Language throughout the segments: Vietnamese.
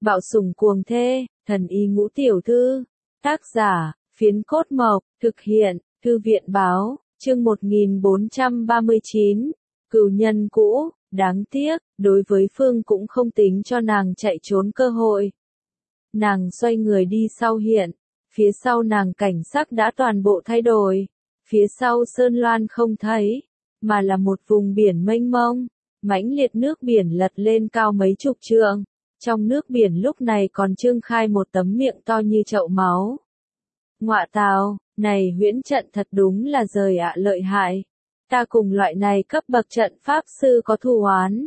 Bạo sủng cuồng thê, thần y ngũ tiểu thư. Tác giả, Phiến Cốt Mộc, thực hiện, Thư viện báo, chương 1439, cừu nhân cũ, đáng tiếc, đối với Phương cũng không tính cho nàng chạy trốn cơ hội. Nàng xoay người đi sau hiện, phía sau nàng cảnh sắc đã toàn bộ thay đổi, phía sau sơn loan không thấy, mà là một vùng biển mênh mông, mãnh liệt nước biển lật lên cao mấy chục trượng. Trong nước biển lúc này còn trương khai một tấm miệng to như chậu máu. Ngọa tào, này huyễn trận thật đúng là rời ạ lợi hại. Ta cùng loại này cấp bậc trận pháp sư có thù oán.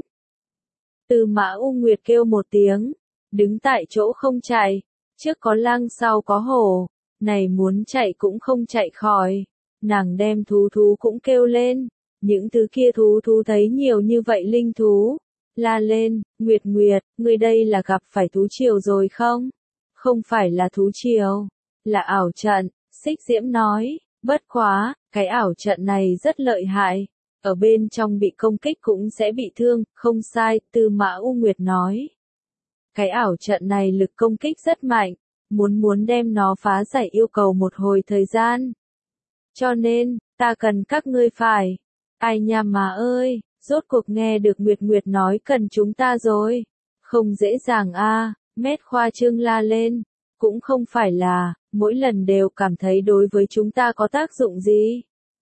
Tư Mã U Nguyệt kêu một tiếng, đứng tại chỗ không chạy, trước có lăng sau có hổ, này muốn chạy cũng không chạy khỏi. Nàng đem thú cũng kêu lên, những thứ kia thú thấy nhiều như vậy linh thú. La lên, Nguyệt, ngươi đây là gặp phải thú triều rồi không? Không phải là thú triều, là ảo trận, Xích Diễm nói, bất quá, cái ảo trận này rất lợi hại, ở bên trong bị công kích cũng sẽ bị thương, không sai, Tư Mã U Nguyệt nói. Cái ảo trận này lực công kích rất mạnh, muốn đem nó phá giải yêu cầu một hồi thời gian. Cho nên, ta cần các ngươi phải. Ai nha mà ơi! Rốt cuộc nghe được Nguyệt nói cần chúng ta rồi. Không dễ dàng a, Mét khoa trương la lên. Cũng không phải là, mỗi lần đều cảm thấy đối với chúng ta có tác dụng gì.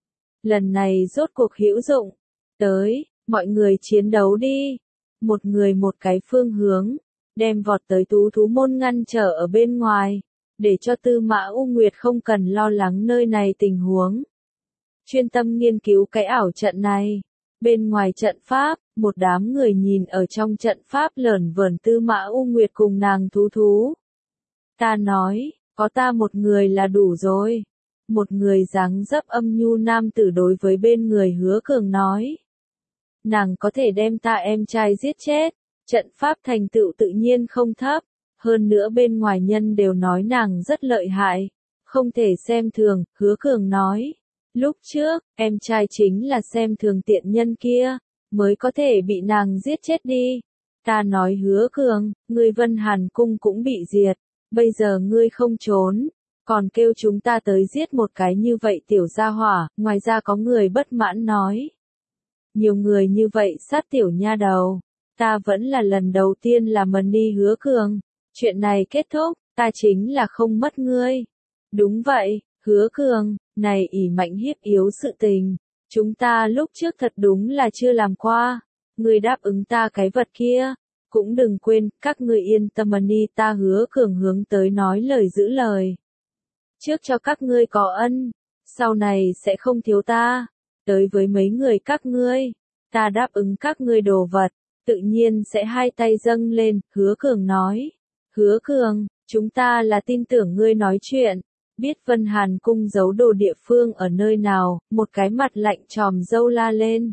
Lần này rốt cuộc hữu dụng. Tới, mọi người chiến đấu đi. Một người một cái phương hướng. Đem vọt tới thú môn ngăn trở ở bên ngoài. Để cho Tư Mã U Nguyệt không cần lo lắng nơi này tình huống. Chuyên tâm nghiên cứu cái ảo trận này. Bên ngoài trận pháp, một đám người nhìn ở trong trận pháp lởn vởn Tư Mã U Nguyệt cùng nàng thú. Ta nói, có ta một người là đủ rồi. Một người dáng dấp âm nhu nam tử đối với bên người Hứa Cường nói. Nàng có thể đem ta em trai giết chết, trận pháp thành tựu tự nhiên không thấp, hơn nữa bên ngoài nhân đều nói nàng rất lợi hại, không thể xem thường, Hứa Cường nói. Lúc trước, em trai chính là xem thường tiện nhân kia, mới có thể bị nàng giết chết đi. Ta nói Hứa Cường, ngươi Vân Hàn Cung cũng bị diệt, bây giờ ngươi không trốn, còn kêu chúng ta tới giết một cái như vậy tiểu gia hỏa, ngoài ra có người bất mãn nói. Nhiều người như vậy sát tiểu nha đầu, ta vẫn là lần đầu tiên làm mần đi Hứa Cường, chuyện này kết thúc, ta chính là không mất ngươi. Đúng vậy, Hứa Cường. Này ỷ mạnh hiếp yếu sự tình, chúng ta lúc trước thật đúng là chưa làm qua. Ngươi đáp ứng ta cái vật kia, cũng đừng quên, các ngươi yên tâm đi, ta Hứa Cường hướng tới nói lời giữ lời. Trước cho các ngươi có ân, sau này sẽ không thiếu ta. Tới với mấy người các ngươi, ta đáp ứng các ngươi đồ vật, tự nhiên sẽ hai tay dâng lên, Hứa Cường nói. Hứa Cường, chúng ta là tin tưởng ngươi nói chuyện. Biết Vân Hàn Cung giấu đồ địa phương ở nơi nào, một cái mặt lạnh tròm dâu la lên.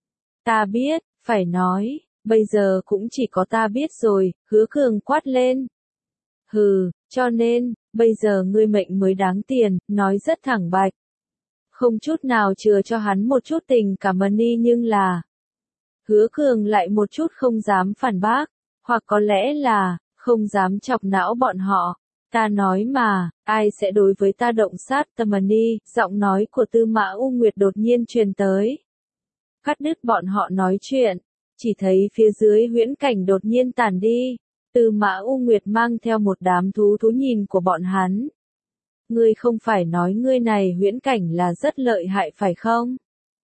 Ta biết, phải nói, bây giờ cũng chỉ có ta biết rồi, Hứa Cường quát lên. Hừ, cho nên, bây giờ ngươi mệnh mới đáng tiền, nói rất thẳng bạch. Không chút nào chừa cho hắn một chút tình cảm money nhưng là. Hứa Cường lại một chút không dám phản bác, hoặc có lẽ là, không dám chọc não bọn họ. Ta nói mà, ai sẽ đối với ta động sát tâm đi, giọng nói của Tư Mã U Nguyệt đột nhiên truyền tới. Cắt đứt bọn họ nói chuyện, chỉ thấy phía dưới huyễn cảnh đột nhiên tản đi, Tư Mã U Nguyệt mang theo một đám thú nhìn của bọn hắn. Ngươi không phải nói ngươi này huyễn cảnh là rất lợi hại phải không?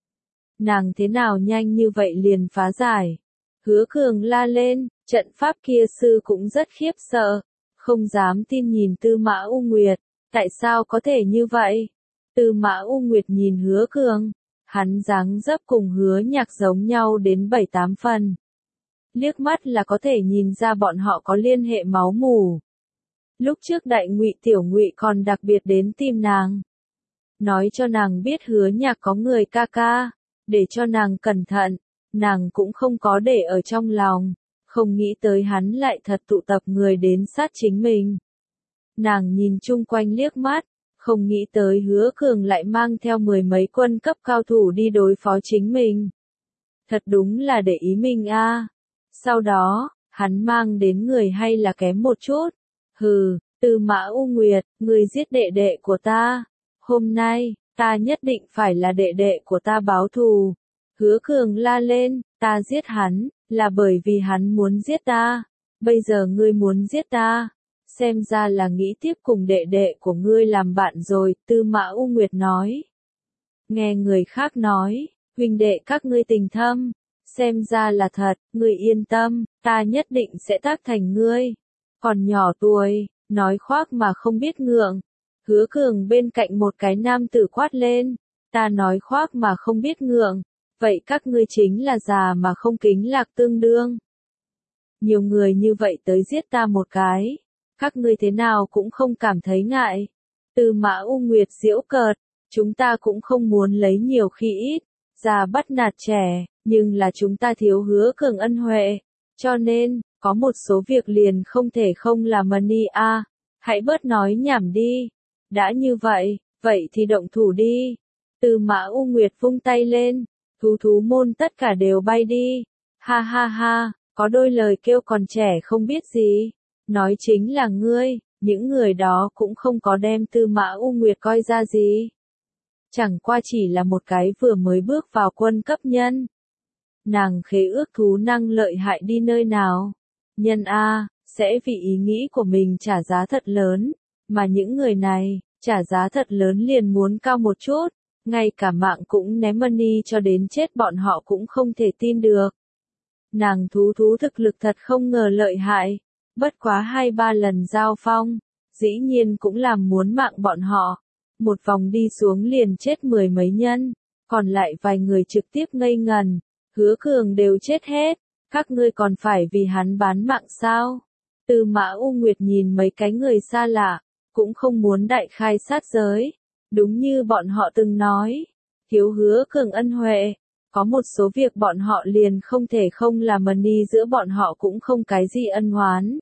Nàng thế nào nhanh như vậy liền phá giải? Hứa Cường la lên, trận pháp kia sư cũng rất khiếp sợ. Không dám tin nhìn Tư Mã U Nguyệt, tại sao có thể như vậy? Tư Mã U Nguyệt nhìn Hứa Cường, hắn dáng dấp cùng Hứa Nhạc giống nhau đến 7-8 phần. Liếc mắt là có thể nhìn ra bọn họ có liên hệ máu mủ. Lúc trước Đại Ngụy Tiểu Ngụy còn đặc biệt đến tìm nàng, nói cho nàng biết Hứa Nhạc có người ca ca, để cho nàng cẩn thận, nàng cũng không có để ở trong lòng. Không nghĩ tới hắn lại thật tụ tập người đến sát chính mình. Nàng nhìn chung quanh liếc mắt, không nghĩ tới Hứa Cường lại mang theo 10 mấy quân cấp cao thủ đi đối phó chính mình. Thật đúng là để ý mình a. Sau đó, hắn mang đến người hay là kém một chút? Hừ, Tư Mã U Nguyệt, ngươi giết đệ đệ của ta. Hôm nay, ta nhất định phải là đệ đệ của ta báo thù. Hứa Cường la lên, ta giết hắn, là bởi vì hắn muốn giết ta. Bây giờ ngươi muốn giết ta. Xem ra là nghĩ tiếp cùng đệ đệ của ngươi làm bạn rồi, Tư Mã U Nguyệt nói. Nghe người khác nói, huynh đệ các ngươi tình thâm. Xem ra là thật, ngươi yên tâm, ta nhất định sẽ tác thành ngươi. Còn nhỏ tuổi, nói khoác mà không biết ngượng. Hứa Cường bên cạnh một cái nam tử quát lên, ta nói khoác mà không biết ngượng, vậy các ngươi chính là già mà không kính lạc tương đương. Nhiều người như vậy tới giết ta một cái, các ngươi thế nào cũng không cảm thấy ngại. Tư Mã U Nguyệt giễu cợt, chúng ta cũng không muốn lấy nhiều khi ít, già bắt nạt trẻ, nhưng là chúng ta thiếu Hứa Cường ân huệ, cho nên, có một số việc liền không thể không làm mani a. Hãy bớt nói nhảm đi. Đã như vậy, vậy thì động thủ đi. Tư Mã U Nguyệt vung tay lên, thú môn tất cả đều bay đi. Ha ha ha, có đôi lời kêu còn trẻ không biết gì. Nói chính là ngươi, những người đó cũng không có đem Tư Mã U Nguyệt coi ra gì. Chẳng qua chỉ là một cái vừa mới bước vào quân cấp nhân. Nàng khế ước thú năng lợi hại đi nơi nào. Nhân A, sẽ vì ý nghĩ của mình trả giá thật lớn, mà những người này, trả giá thật lớn liền muốn cao một chút, ngay cả mạng cũng ném money cho đến chết bọn họ cũng không thể tin được. Nàng thú thực lực thật không ngờ lợi hại, bất quá 2-3 lần giao phong, dĩ nhiên cũng làm muốn mạng bọn họ. Một vòng đi xuống liền chết 10 mấy nhân, còn lại vài người trực tiếp ngây ngần, Hứa Cường đều chết hết. Các ngươi còn phải vì hắn bán mạng sao? Tư Mã U Nguyệt nhìn mấy cái người xa lạ, cũng không muốn đại khai sát giới. Đúng như bọn họ từng nói, thiếu Hứa Cường ân huệ, có một số việc bọn họ liền không thể không làm money, giữa bọn họ cũng không cái gì ân oán.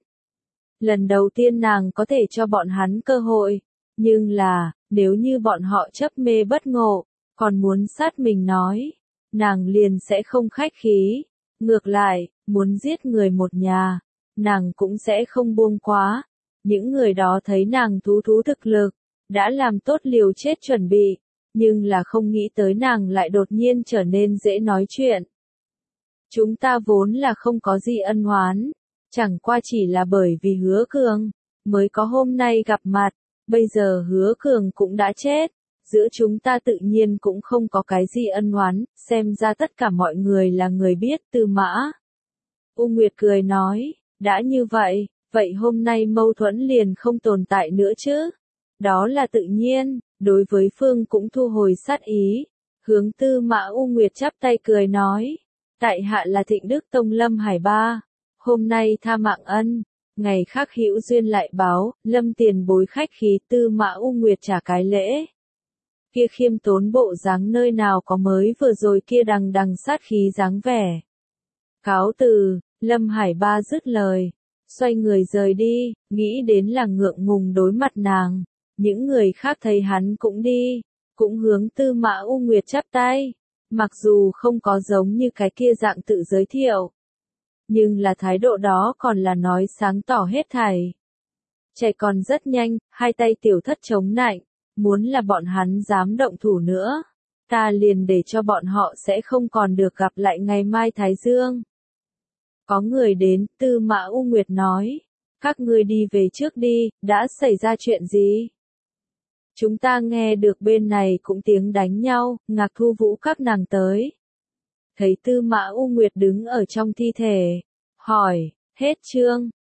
Lần đầu tiên nàng có thể cho bọn hắn cơ hội, nhưng là, nếu như bọn họ chấp mê bất ngộ, còn muốn sát mình nói, nàng liền sẽ không khách khí. Ngược lại, muốn giết người một nhà, nàng cũng sẽ không buông quá. Những người đó thấy nàng thú thực lực, đã làm tốt liều chết chuẩn bị, nhưng là không nghĩ tới nàng lại đột nhiên trở nên dễ nói chuyện. Chúng ta vốn là không có gì ân oán, chẳng qua chỉ là bởi vì Hứa Cường, mới có hôm nay gặp mặt, bây giờ Hứa Cường cũng đã chết. Giữa chúng ta tự nhiên cũng không có cái gì ân oán, xem ra tất cả mọi người là người biết. Tư Mã U Nguyệt cười nói, đã như vậy, vậy hôm nay mâu thuẫn liền không tồn tại nữa chứ? Đó là tự nhiên, đối với Phương cũng thu hồi sát ý, hướng Tư Mã U Nguyệt chắp tay cười nói, tại hạ là Thịnh Đức Tông Lâm Hải Ba, hôm nay tha mạng ân, ngày khác hữu duyên lại báo. Lâm tiền bối khách khí. Tư Mã U Nguyệt trả cái lễ. Kia khiêm tốn bộ dáng nơi nào có mới vừa rồi kia đằng sát khí dáng vẻ. Cáo từ, Lâm Hải Ba dứt lời, xoay người rời đi, nghĩ đến là ngượng ngùng đối mặt nàng. Những người khác thấy hắn cũng đi, cũng hướng Tư Mã U Nguyệt chắp tay, mặc dù không có giống như cái kia dạng tự giới thiệu, nhưng là thái độ đó còn là nói sáng tỏ hết thảy. Chạy còn rất nhanh, hai tay tiểu thất chống nạnh. Muốn là bọn hắn dám động thủ nữa, ta liền để cho bọn họ sẽ không còn được gặp lại ngày mai Thái Dương. Có người đến, Tư Mã U Nguyệt nói, các ngươi đi về trước đi, đã xảy ra chuyện gì? Chúng ta nghe được bên này cũng tiếng đánh nhau, Ngạc Thu Vũ các nàng tới. Thấy Tư Mã U Nguyệt đứng ở trong thi thể, hỏi, hết chương.